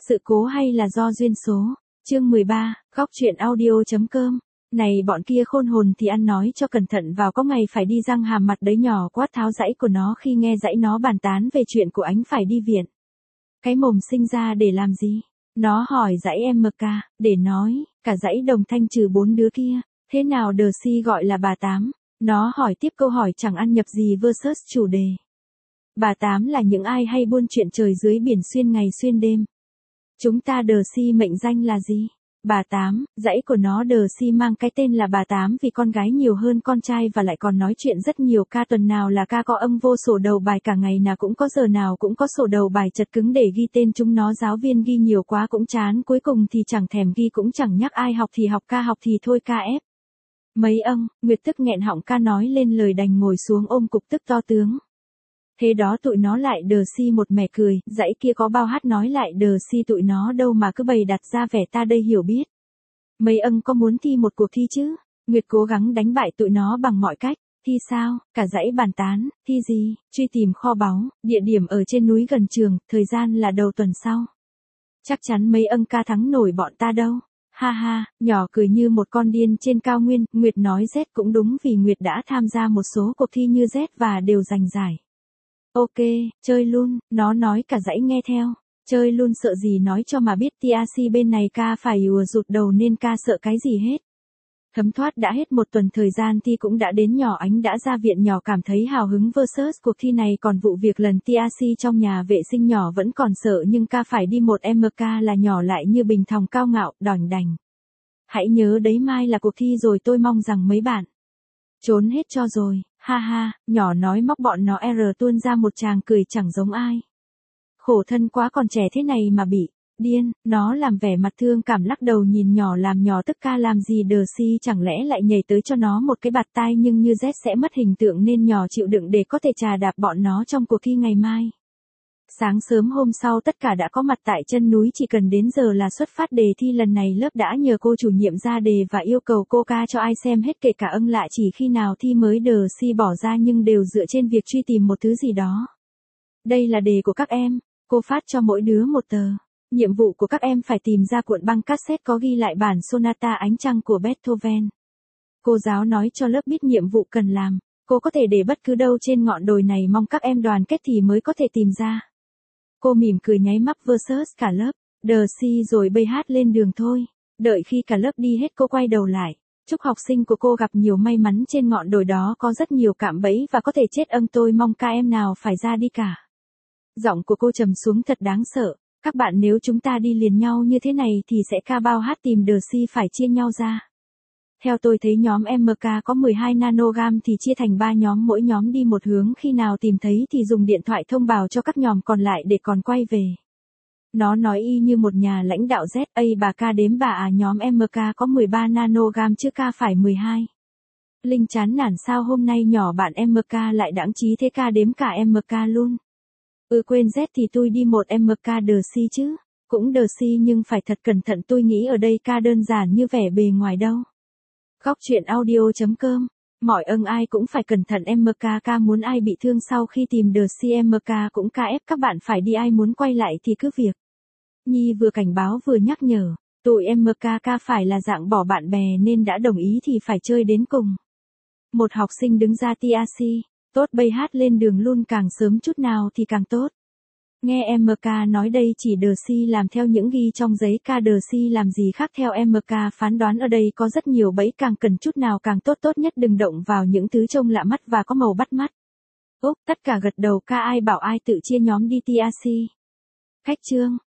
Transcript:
Sự cố hay là do duyên số? Chương 13, góc truyện audio.com. Này bọn kia khôn hồn thì ăn nói cho cẩn thận vào, có ngày phải đi răng hàm mặt đấy. Nhỏ quát tháo dãy của nó khi nghe dãy nó bàn tán về chuyện của ánh phải đi viện. Cái mồm sinh ra để làm gì? Nó hỏi dãy MK, để nói, cả dãy đồng thanh trừ 4 đứa kia, thế nào Đờ-si gọi là bà Tám? Nó hỏi tiếp câu hỏi chẳng ăn nhập gì versus chủ đề. Bà Tám là những ai hay buôn chuyện trời dưới biển xuyên ngày xuyên đêm? Chúng ta Đờ-si mệnh danh là gì? Bà Tám. Dãy của nó Đờ-si mang cái tên là bà Tám vì con gái nhiều hơn con trai và lại còn nói chuyện rất nhiều ca, tuần nào là ca, có âm vô sổ đầu bài, cả ngày nào cũng có, giờ nào cũng có sổ đầu bài chật cứng để ghi tên chúng nó. Giáo viên ghi nhiều quá cũng chán, cuối cùng thì chẳng thèm ghi cũng chẳng nhắc ai học thì học, ca học thì thôi ca ép. Mấy ông. Nguyệt tức nghẹn họng ca nói lên lời đành ngồi xuống ôm cục tức to tướng. Thế đó tụi nó lại Đờ-si một mẻ cười, dãy kia có bao hát nói lại Đờ-si tụi nó đâu mà cứ bày đặt ra vẻ ta đây hiểu biết. Mấy ân có muốn thi một cuộc thi chứ? Nguyệt cố gắng đánh bại tụi nó bằng mọi cách. Thi sao? Cả dãy bàn tán. Thi gì? Truy tìm kho báu, địa điểm ở trên núi gần trường, thời gian là đầu tuần sau. Chắc chắn mấy ân ca thắng nổi bọn ta đâu. Ha ha, nhỏ cười như một con điên trên cao nguyên. Nguyệt nói Z cũng đúng vì Nguyệt đã tham gia một số cuộc thi như Z và đều giành giải. Ok, chơi luôn, nó nói cả dãy nghe theo. Chơi luôn sợ gì, nói cho mà biết TRC bên này ca phải rụt đầu nên ca sợ cái gì hết. Thấm thoát đã hết một tuần, thời gian thi cũng đã đến. Nhỏ ánh đã ra viện, nhỏ cảm thấy hào hứng versus cuộc thi này. Còn vụ việc lần TRC trong nhà vệ sinh nhỏ vẫn còn sợ, nhưng ca phải đi một MK là nhỏ lại như bình thòng cao ngạo, đỏnh đành. Hãy nhớ đấy, mai là cuộc thi rồi, tôi mong rằng mấy bạn trốn hết cho rồi. Ha ha, nhỏ nói móc bọn nó tuôn ra một tràng cười chẳng giống ai. Khổ thân quá, còn trẻ thế này mà bị điên. Nó làm vẻ mặt thương cảm lắc đầu nhìn nhỏ, làm nhỏ tức ca làm gì Đờ-si chẳng lẽ lại nhảy tới cho nó một cái bạt tai, nhưng như Z sẽ mất hình tượng nên nhỏ chịu đựng để có thể trà đạp bọn nó trong cuộc thi ngày mai. Sáng sớm hôm sau tất cả đã có mặt tại chân núi, chỉ cần đến giờ là xuất phát. Đề thi lần này lớp đã nhờ cô chủ nhiệm ra đề và yêu cầu cô ca cho ai xem hết, kể cả lạ chỉ khi nào thi mới Đờ-si bỏ ra, nhưng đều dựa trên việc truy tìm một thứ gì đó. Đây là đề của các em, cô phát cho mỗi đứa một tờ. Nhiệm vụ của các em phải tìm ra cuộn băng cassette có ghi lại bản Sonata Ánh Trăng của Beethoven. Cô giáo nói cho lớp biết nhiệm vụ cần làm. Cô có thể để bất cứ đâu trên ngọn đồi này, mong các em đoàn kết thì mới có thể tìm ra. Cô mỉm cười nháy mắt versus cả lớp. Đờ-si rồi bây hát lên đường thôi. Đợi khi cả lớp đi hết cô quay đầu lại. Chúc học sinh của cô gặp nhiều may mắn, trên ngọn đồi đó có rất nhiều cạm bẫy và có thể chết. Tôi mong ca em nào phải ra đi cả. Giọng của cô trầm xuống thật đáng sợ. Các bạn, nếu chúng ta đi liền nhau như thế này thì sẽ ca bao hát tìm Đờ-si phải chia nhau ra. Theo tôi thấy nhóm MK có 12 nanogam thì chia thành 3 nhóm, mỗi nhóm đi một hướng, khi nào tìm thấy thì dùng điện thoại thông báo cho các nhóm còn lại để còn quay về. Nó nói y như một nhà lãnh đạo Z. Bà ca đếm bà à, nhóm MK có 13 nanogam chứ ca phải 12. Linh chán nản sao hôm nay nhỏ bạn MK lại đãng trí thế, ca đếm cả MK luôn. Quên Z thì tôi đi một MK Đờ-si chứ. Cũng Đờ-si nhưng phải thật cẩn thận, tôi nghĩ ở đây ca đơn giản như vẻ bề ngoài đâu. Góc truyện audio.com. Mọi ai cũng phải cẩn thận. MK ca muốn ai bị thương sau khi tìm Đờ-si, MK cũng ca ép các bạn phải đi, ai muốn quay lại thì cứ việc. Nhi vừa cảnh báo vừa nhắc nhở. Tụi MK ca phải là dạng bỏ bạn bè nên đã đồng ý thì phải chơi đến cùng. Một học sinh đứng ra TRC. Tốt, bây hát lên đường luôn, càng sớm chút nào thì càng tốt. Nghe MK nói đây chỉ Đờ-si làm theo những ghi trong giấy, ca Đờ-si làm gì khác. Theo MK phán đoán ở đây có rất nhiều bẫy, càng cần chút nào càng tốt, tốt nhất đừng động vào những thứ trông lạ mắt và có màu bắt mắt. Tất cả gật đầu, ca ai bảo ai tự chia nhóm đi TRC. Khách trương.